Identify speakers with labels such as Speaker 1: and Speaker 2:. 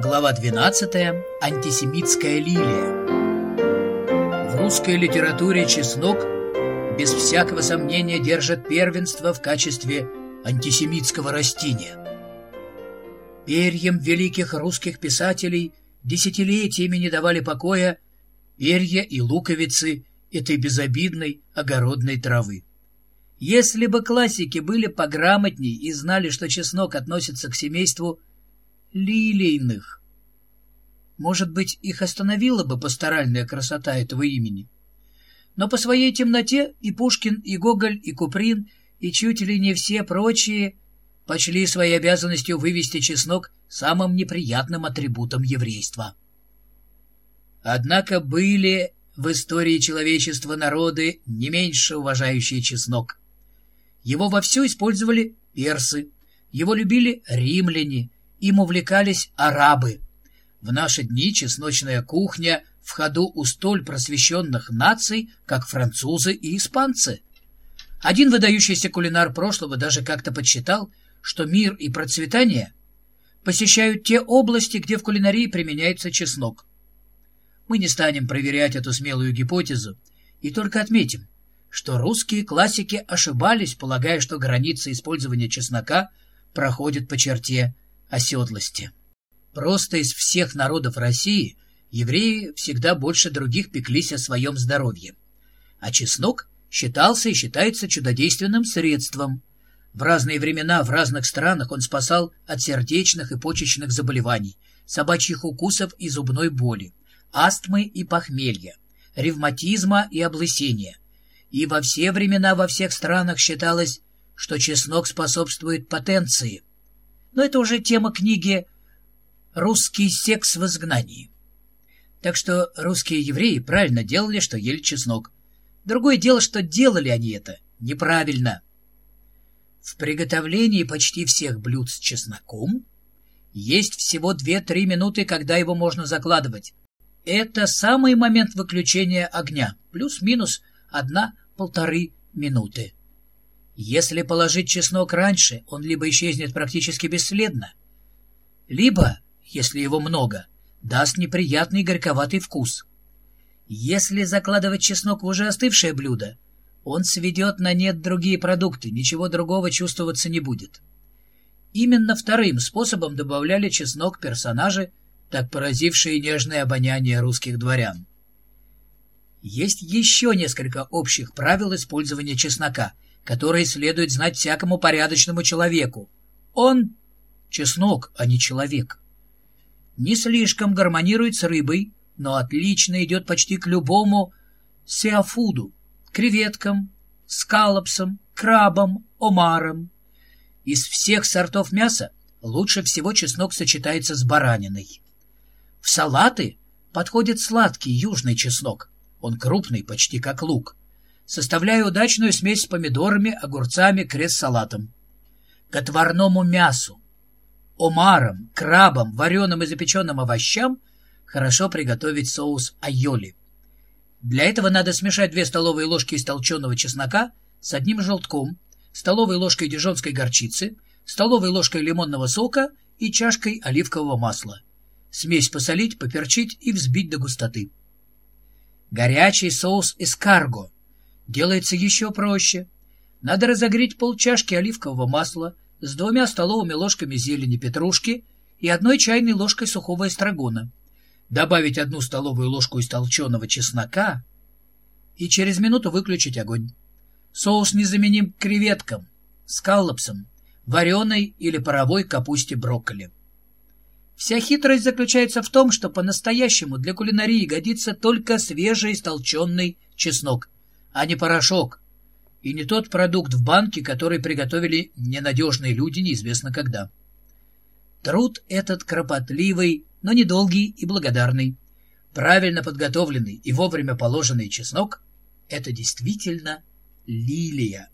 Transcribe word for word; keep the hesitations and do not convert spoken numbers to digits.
Speaker 1: Глава двенадцатая. Антисемитская лилия. В русской литературе чеснок без всякого сомнения держит первенство в качестве антисемитского растения. Перьям великих русских писателей десятилетиями не давали покоя перья и луковицы этой безобидной огородной травы. Если бы классики были пограмотней и знали, что чеснок относится к семейству лилейных, может быть, их остановила бы пасторальная красота этого имени. Но по своей темноте и Пушкин, и Гоголь, и Куприн, и чуть ли не все прочие почли своей обязанностью вывести чеснок самым неприятным атрибутом еврейства. Однако были в истории человечества народы, не меньше уважающие чеснок. Его вовсю использовали персы, его любили римляне, им увлекались арабы. В наши дни чесночная кухня в ходу у столь просвещенных наций, как французы и испанцы. Один выдающийся кулинар прошлого даже как-то подсчитал, что мир и процветание посещают те области, где в кулинарии применяется чеснок. Мы не станем проверять эту смелую гипотезу и только отметим, что русские классики ошибались, полагая, что граница использования чеснока проходит по черте оседлости. Просто из всех народов России евреи всегда больше других пеклись о своем здоровье. А чеснок считался и считается чудодейственным средством. В разные времена в разных странах он спасал от сердечных и почечных заболеваний, собачьих укусов и зубной боли, астмы и похмелья, ревматизма и облысения. И во все времена во всех странах считалось, что чеснок способствует потенции. Но это уже тема книги «Русский секс в изгнании». Так что русские евреи правильно делали, что ели чеснок. Другое дело, что делали они это неправильно. В приготовлении почти всех блюд с чесноком есть всего две-три минуты, когда его можно закладывать. Это самый момент выключения огня, плюс-минус одна-полторы минуты. Если положить чеснок раньше, он либо исчезнет практически бесследно, либо, если его много, даст неприятный горьковатый вкус. Если закладывать чеснок в уже остывшее блюдо, он сведет на нет другие продукты, ничего другого чувствоваться не будет. Именно вторым способом добавляли чеснок персонажи, так поразившие нежное обоняние русских дворян. Есть еще несколько общих правил использования чеснока, которые следует знать всякому порядочному человеку. Он — чеснок, а не человек. Не слишком гармонирует с рыбой, но отлично идет почти к любому сеафуду, креветкам, скаллопсам, крабам, омарам. Из всех сортов мяса лучше всего чеснок сочетается с бараниной. В салаты подходит сладкий южный чеснок. Он крупный, почти как лук, составляя удачную смесь с помидорами, огурцами, крест-салатом. К отварному мясу, омарам, крабам, вареным и запеченным овощам хорошо приготовить соус айоли. Для этого надо смешать две столовые ложки истолченного чеснока с одним желтком, столовой ложкой дижонской горчицы, столовой ложкой лимонного сока и чашкой оливкового масла. Смесь посолить, поперчить и взбить до густоты. Горячий соус эскарго делается еще проще. Надо разогреть полчашки оливкового масла с двумя столовыми ложками зелени петрушки и одной чайной ложкой сухого эстрагона. Добавить одну столовую ложку истолченного чеснока и через минуту выключить огонь. Соус незаменим к креветкам, скаллопсам, вареной или паровой капусте брокколи. Вся хитрость заключается в том, что по-настоящему для кулинарии годится только свежий истолченный чеснок, а не порошок, и не тот продукт в банке, который приготовили ненадежные люди неизвестно когда. Труд этот кропотливый, но недолгий и благодарный. Правильно подготовленный и вовремя положенный чеснок — это действительно лилия.